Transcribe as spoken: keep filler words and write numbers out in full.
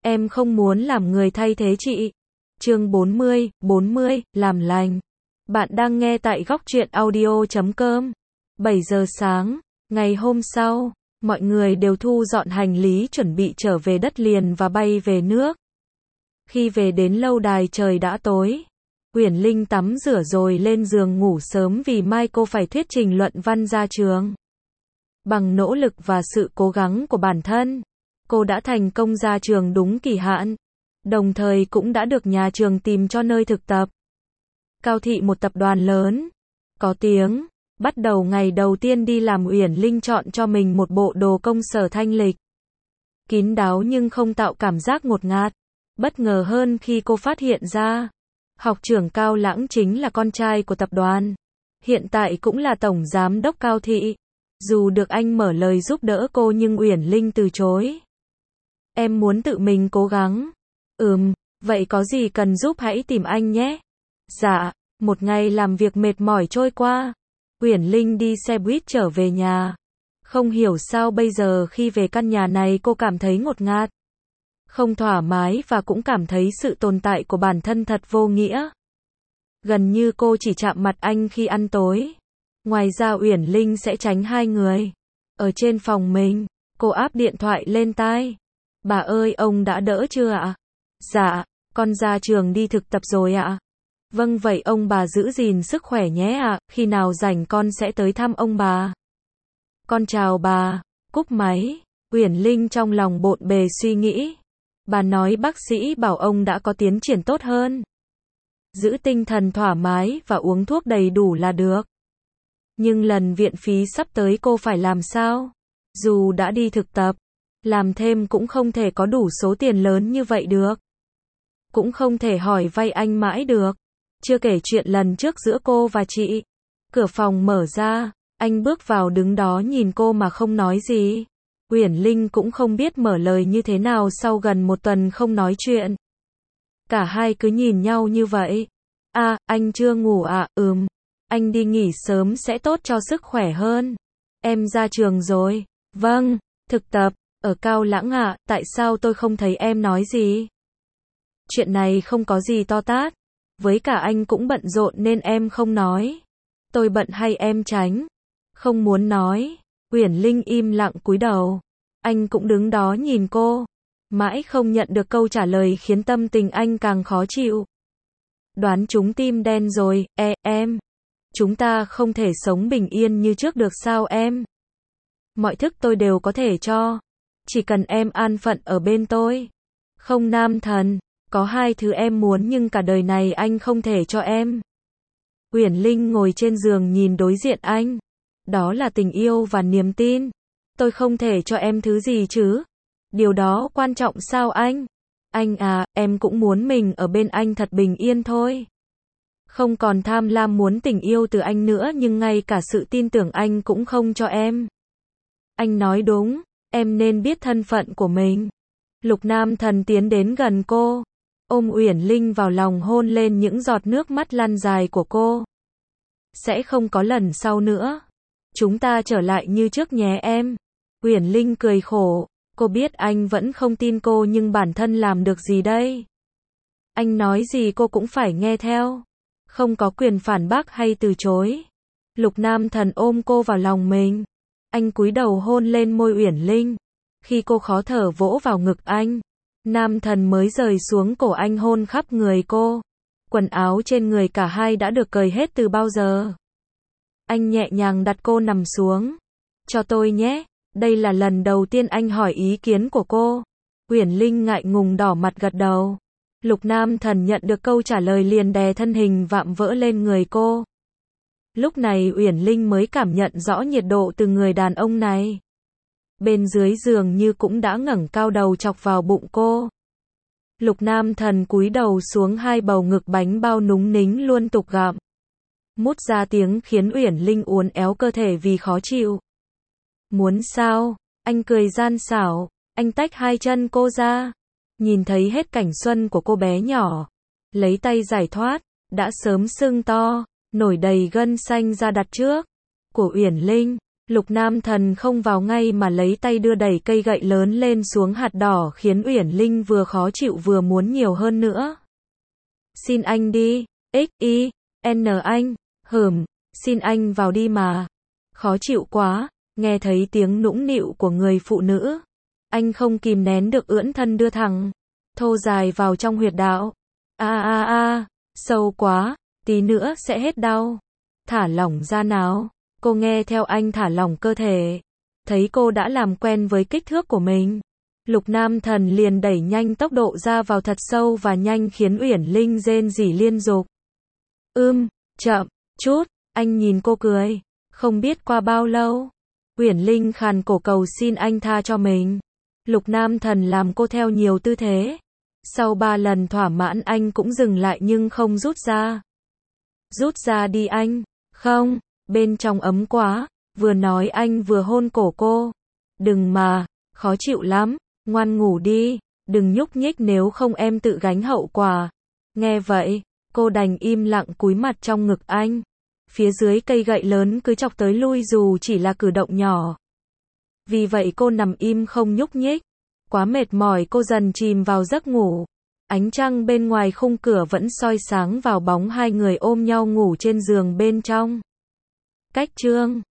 Em không muốn làm người thay thế chị. Chương bốn mươi, bốn mươi, làm lành. Bạn đang nghe tại góc truyện audio chấm com. bảy giờ sáng, ngày hôm sau, mọi người đều thu dọn hành lý chuẩn bị trở về đất liền và bay về nước. Khi về đến lâu đài trời đã tối. Uyển Linh tắm rửa rồi lên giường ngủ sớm vì mai cô phải thuyết trình luận văn ra trường. Bằng nỗ lực và sự cố gắng của bản thân, cô đã thành công ra trường đúng kỳ hạn, đồng thời cũng đã được nhà trường tìm cho nơi thực tập. Cao thị, một tập đoàn lớn, có tiếng, bắt đầu ngày đầu tiên đi làm Uyển Linh chọn cho mình một bộ đồ công sở thanh lịch. Kín đáo nhưng không tạo cảm giác ngột ngạt. Bất ngờ hơn khi cô phát hiện ra, học trưởng Cao Lãng chính là con trai của tập đoàn. Hiện tại cũng là tổng giám đốc Cao thị. Dù được anh mở lời giúp đỡ cô nhưng Uyển Linh từ chối. Em muốn tự mình cố gắng. Ừm, vậy có gì cần giúp hãy tìm anh nhé. Dạ, một ngày làm việc mệt mỏi trôi qua. Uyển Linh đi xe buýt trở về nhà. Không hiểu sao bây giờ khi về căn nhà này cô cảm thấy ngột ngạt, không thoải mái và cũng cảm thấy sự tồn tại của bản thân thật vô nghĩa. Gần như cô chỉ chạm mặt anh khi ăn tối. Ngoài ra Uyển Linh sẽ tránh hai người. Ở trên phòng mình, cô áp điện thoại lên tai. Bà ơi, ông đã đỡ chưa ạ? Dạ, con ra trường đi thực tập rồi ạ. Vâng, vậy ông bà giữ gìn sức khỏe nhé ạ, khi nào rảnh con sẽ tới thăm ông bà. Con chào bà. Cúp máy. Uyển Linh trong lòng bộn bề suy nghĩ. Bà nói bác sĩ bảo ông đã có tiến triển tốt hơn. Giữ tinh thần thoải mái và uống thuốc đầy đủ là được. Nhưng lần viện phí sắp tới cô phải làm sao? Dù đã đi thực tập, làm thêm cũng không thể có đủ số tiền lớn như vậy được. Cũng không thể hỏi vay anh mãi được. Chưa kể chuyện lần trước giữa cô và chị. Cửa phòng mở ra, anh bước vào đứng đó nhìn cô mà không nói gì. Uyển Linh cũng không biết mở lời như thế nào sau gần một tuần không nói chuyện. Cả hai cứ nhìn nhau như vậy. À, anh chưa ngủ à? Ừm. Anh đi nghỉ sớm sẽ tốt cho sức khỏe hơn. Em ra trường rồi. Vâng, thực tập, ở Cao Lãng ạ, tại sao tôi không thấy em nói gì? Chuyện này không có gì to tát. Với cả anh cũng bận rộn nên em không nói. Tôi bận hay em tránh? Không muốn nói. Uyển Linh im lặng cúi đầu. Anh cũng đứng đó nhìn cô. Mãi không nhận được câu trả lời khiến tâm tình anh càng khó chịu. Đoán trúng tim đen rồi, e, em. Chúng ta không thể sống bình yên như trước được sao em? Mọi thức tôi đều có thể cho. Chỉ cần em an phận ở bên tôi. Không nam thần, có hai thứ em muốn nhưng cả đời này anh không thể cho em. Uyển Linh ngồi trên giường nhìn đối diện anh. Đó là tình yêu và niềm tin. Tôi không thể cho em thứ gì chứ? Điều đó quan trọng sao anh? Anh à, em cũng muốn mình ở bên anh thật bình yên thôi. Không còn tham lam muốn tình yêu từ anh nữa nhưng ngay cả sự tin tưởng anh cũng không cho em. Anh nói đúng, em nên biết thân phận của mình. Lục Nam Thần tiến đến gần cô, ôm Uyển Linh vào lòng hôn lên những giọt nước mắt lăn dài của cô. Sẽ không có lần sau nữa. Chúng ta trở lại như trước nhé em. Uyển Linh cười khổ, cô biết anh vẫn không tin cô nhưng bản thân làm được gì đây? Anh nói gì cô cũng phải nghe theo. Không có quyền phản bác hay từ chối. Lục Nam Thần ôm cô vào lòng mình. Anh cúi đầu hôn lên môi Uyển Linh. Khi cô khó thở vỗ vào ngực anh, Nam Thần mới rời xuống cổ anh hôn khắp người cô. Quần áo trên người cả hai đã được cởi hết từ bao giờ. Anh nhẹ nhàng đặt cô nằm xuống. Cho tôi nhé. Đây là lần đầu tiên anh hỏi ý kiến của cô. Uyển Linh ngại ngùng đỏ mặt gật đầu. Lục Nam Thần nhận được câu trả lời liền đè thân hình vạm vỡ lên người cô. Lúc này Uyển Linh mới cảm nhận rõ nhiệt độ từ người đàn ông này. Bên dưới giường như cũng đã ngẩng cao đầu chọc vào bụng cô. Lục Nam Thần cúi đầu xuống hai bầu ngực bánh bao núng nính luôn tục gặm. Mút ra tiếng khiến Uyển Linh uốn éo cơ thể vì khó chịu. Muốn sao? Anh cười gian xảo. Anh tách hai chân cô ra. Nhìn thấy hết cảnh xuân của cô bé nhỏ. Lấy tay giải thoát. Đã sớm sưng to. Nổi đầy gân xanh ra đặt trước. Của Uyển Linh. Lục Nam Thần không vào ngay mà lấy tay đưa đẩy cây gậy lớn lên xuống hạt đỏ khiến Uyển Linh vừa khó chịu vừa muốn nhiều hơn nữa. Xin anh đi, x i n anh, hửm, xin anh vào đi mà. Khó chịu quá, nghe thấy tiếng nũng nịu của người phụ nữ. Anh không kìm nén được ưỡn thân đưa thẳng, thô dài vào trong huyệt đạo. A a a, sâu quá, tí nữa sẽ hết đau. Thả lỏng ra nào. Cô nghe theo anh thả lỏng cơ thể. Thấy cô đã làm quen với kích thước của mình. Lục Nam Thần liền đẩy nhanh tốc độ ra vào thật sâu và nhanh khiến Uyển Linh rên rỉ liên dục. Ưm, chậm, chút, anh nhìn cô cười. Không biết qua bao lâu. Uyển Linh khàn cổ cầu xin anh tha cho mình. Lục Nam Thần làm cô theo nhiều tư thế. Sau ba lần thỏa mãn anh cũng dừng lại nhưng không rút ra. Rút ra đi anh. Không, bên trong ấm quá. Vừa nói anh vừa hôn cổ cô. Đừng mà, khó chịu lắm. Ngoan ngủ đi, đừng nhúc nhích nếu không em tự gánh hậu quả. Nghe vậy, cô đành im lặng cúi mặt trong ngực anh. Phía dưới cây gậy lớn cứ chọc tới lui dù chỉ là cử động nhỏ. Vì vậy cô nằm im không nhúc nhích. Quá mệt mỏi cô dần chìm vào giấc ngủ. Ánh trăng bên ngoài khung cửa vẫn soi sáng vào bóng hai người ôm nhau ngủ trên giường bên trong. Cách chương